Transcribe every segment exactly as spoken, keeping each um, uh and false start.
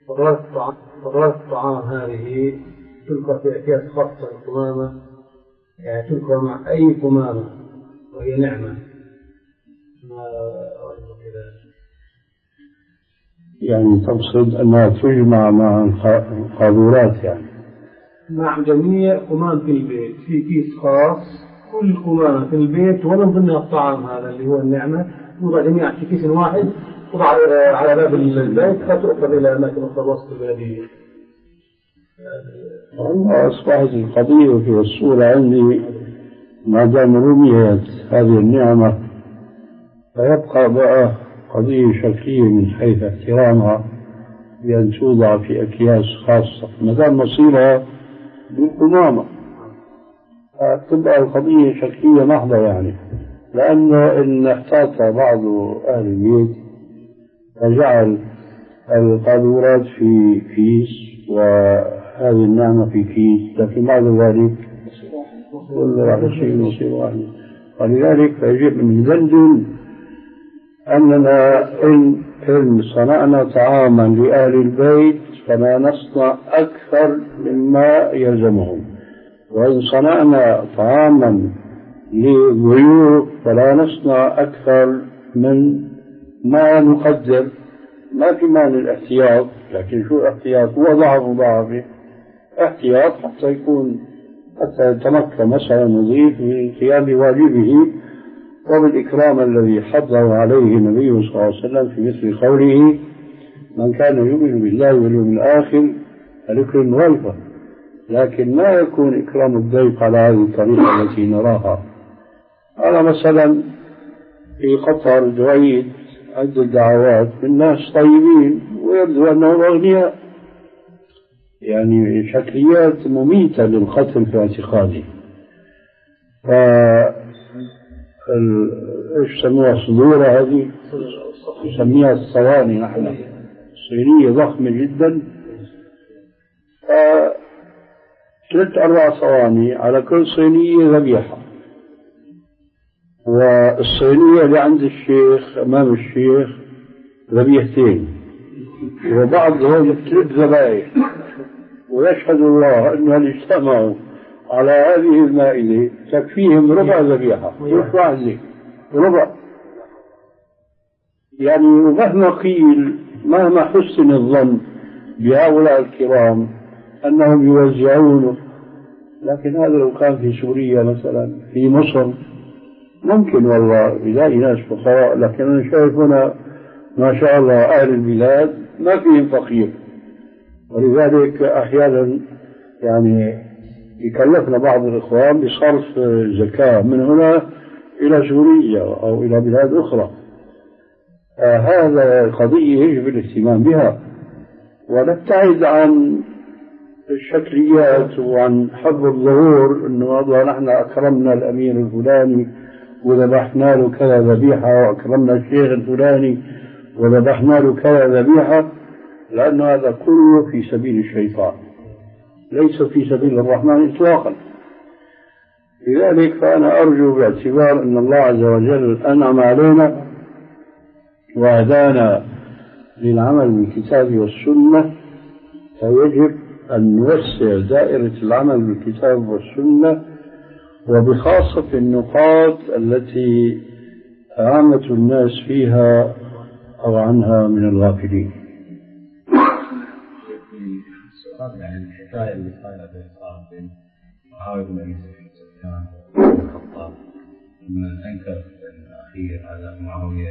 فضلات الطعام هذه تلقى في أكياس خاصة القمامة، يعني تلقى مع أي قمامة وهي نعمة. ما رأيك كذا؟ يعني تقصد أنها تجمع مع القاذورات يعني؟ مع جميع قمام في البيت في كيس خاص، كل قمامة في البيت ومن ضمنها الطعام هذا اللي هو النعمة توضع جميعا في كيس واحد، توضع على باب البيت فتؤخذ إلى أماكن أخرى وسط البلدية. والله أصبحت القضية في الصورة عندي ما دام رميت هذه النعمة فيبقى بقى قضية شكلية من حيث احترامها بأن توضع في أكياس خاصة ما دام مصيرها بالقمامة، تبقى القضية شكلية محضة يعني. لأن إن احتاط بعض أهل البيت فجعل القاذورات في كيس وهذه النعمة في كيس، لكن بعد ذلك كل واحد شيء يصير واحد. ولذلك فيجب أن ندندن أننا إن, إن صنعنا طعاما لأهل البيت فلا نصنع أكثر مما يلزمهم، وإن صنعنا طعاما للضيوف فلا نصنع أكثر من ما نقدر. ما في معنى الاحتياط، لكن شو الاحتياط؟ هو ضعف ضعفه احتياط حتى يكون حتى يتمكن مثلا مضيف من قيام واجبه وبالإكرام الذي حضه عليه النبي صلى الله عليه وسلم في مثل قوله من كان يؤمن بالله واليوم الآخر فليكرم ضيفه. لكن ما يكون إكرام الضيف على هذه الطريقة التي نراها. أنا مثلا في قطر الجويد عدة دعوات من ناس طيبين ويبدو أنهم أغنياء، يعني شكليات مميتة للقتل في اعتقادي. ف ايش سموها صدورة هذه؟ نسميها الصواني نحن، صينية ضخمة جدا، ثلاث أربع صواني على كل صينية ذبيحة، والصينية اللي عند الشيخ أمام الشيخ ذبيحتين، وبعضهم ثلاث ذبائح، ويشهد الله أنهم اجتمعوا على هذه المائدة تكفيهم ربع ذبيحة، مش واحدة ربع. يعني ومهما قيل مهما حسن الظن بهؤلاء الكرام أنهم يوزعونه، لكن هذا لو كان في سوريا مثلا في مصر ممكن والله يلاقي ناس فقراء، لكن أنا شايف هنا ما شاء الله أهل البلاد ما فيهم فقير. ولذلك أحيانا يعني يكلفنا بعض الإخوان بصرف زكاة من هنا إلى سوريا أو إلى بلاد أخرى. آه هذا قضية يجب الاهتمام بها، ونبتعد عن الشكليات وعن حب الظهور إنه والله نحن أكرمنا الأمير الفلاني وذبحنا له كذا ذبيحة، وأكرمنا الشيخ الفلاني وذبحنا له كذا ذبيحة، لأن هذا كله في سبيل الشيطان ليس في سبيل الرحمن إطلاقا. لذلك فأنا أرجو باعتبار أن الله عز وجل أنعم علينا وهدانا للعمل بالكتاب والسنة، فيجب أن نوسع دائرة العمل بالكتاب والسنة، وبخاصة النقاط التي عامة الناس فيها أو عنها من الغافلين. يعني الحكاية اللي صايرة بين معاوية بن أبي سفيان والخطاب لما أنكر الأخير على معاوية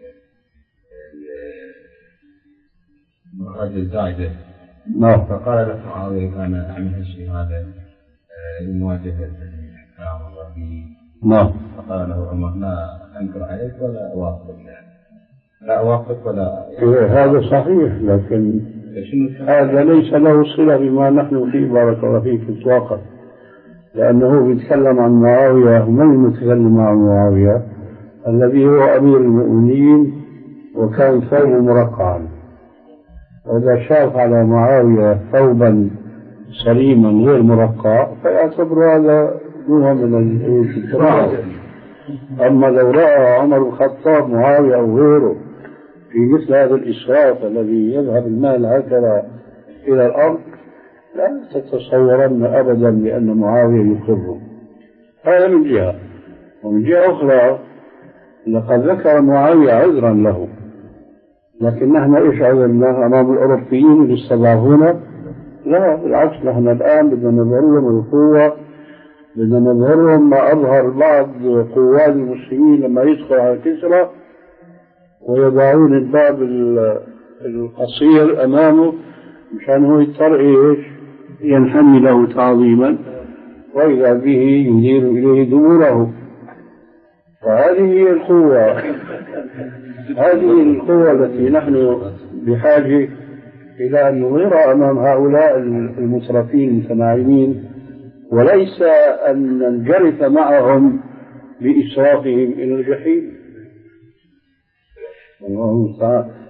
المرأة الزايدة، فقال له معاوية كان أعمل هالشيء هذا لمواجهة الحكام الغربيين. نعم. فقال له عمر لا أنكر عليك ولا أوافق، لا أوافق ولا هذا صحيح، لكن هذا ليس له صلة بما نحن فيه بارك الله فيك إطلاقا، لأنه بيتكلم عن معاوية. من المتكلم عن معاوية؟ الذي هو أمير المؤمنين وكان ثوبه مرقعا، وإذا شاف على معاوية ثوبا سليما غير مرقع فيعتبر هذا نوع من الاتراء. أما لو رأى عمر الخطاب معاوية أو غيره في مثل هذا الإسراف الذي يذهب المال هكذا إلى الأرض لا تتصورن أبدا بأن معاوية يقره. هذا من جهة. ومن جهة أخرى لقد ذكر معاوية عذرا له، لكن نحن إيش عذرناه أمام الأوروبيين اللي استضعفونا؟ لا بالعكس، نحن الآن بدنا نظهرهم القوة، بدنا نظهرهم ما أظهر بعض قوات المسلمين لما يدخل على كسرى ويضعون الباب القصير أمامه مشان هو يضطر إيش ينحني له تعظيما، وإذا به يدير إليه دبوره. فهذه هي القوة، هذه القوة التي نحن بحاجة إلى أن نظهرها أمام هؤلاء المسرفين المتناعمين، وليس أن ننجرف معهم بإسرافهم إلى الجحيم. الله تعالى.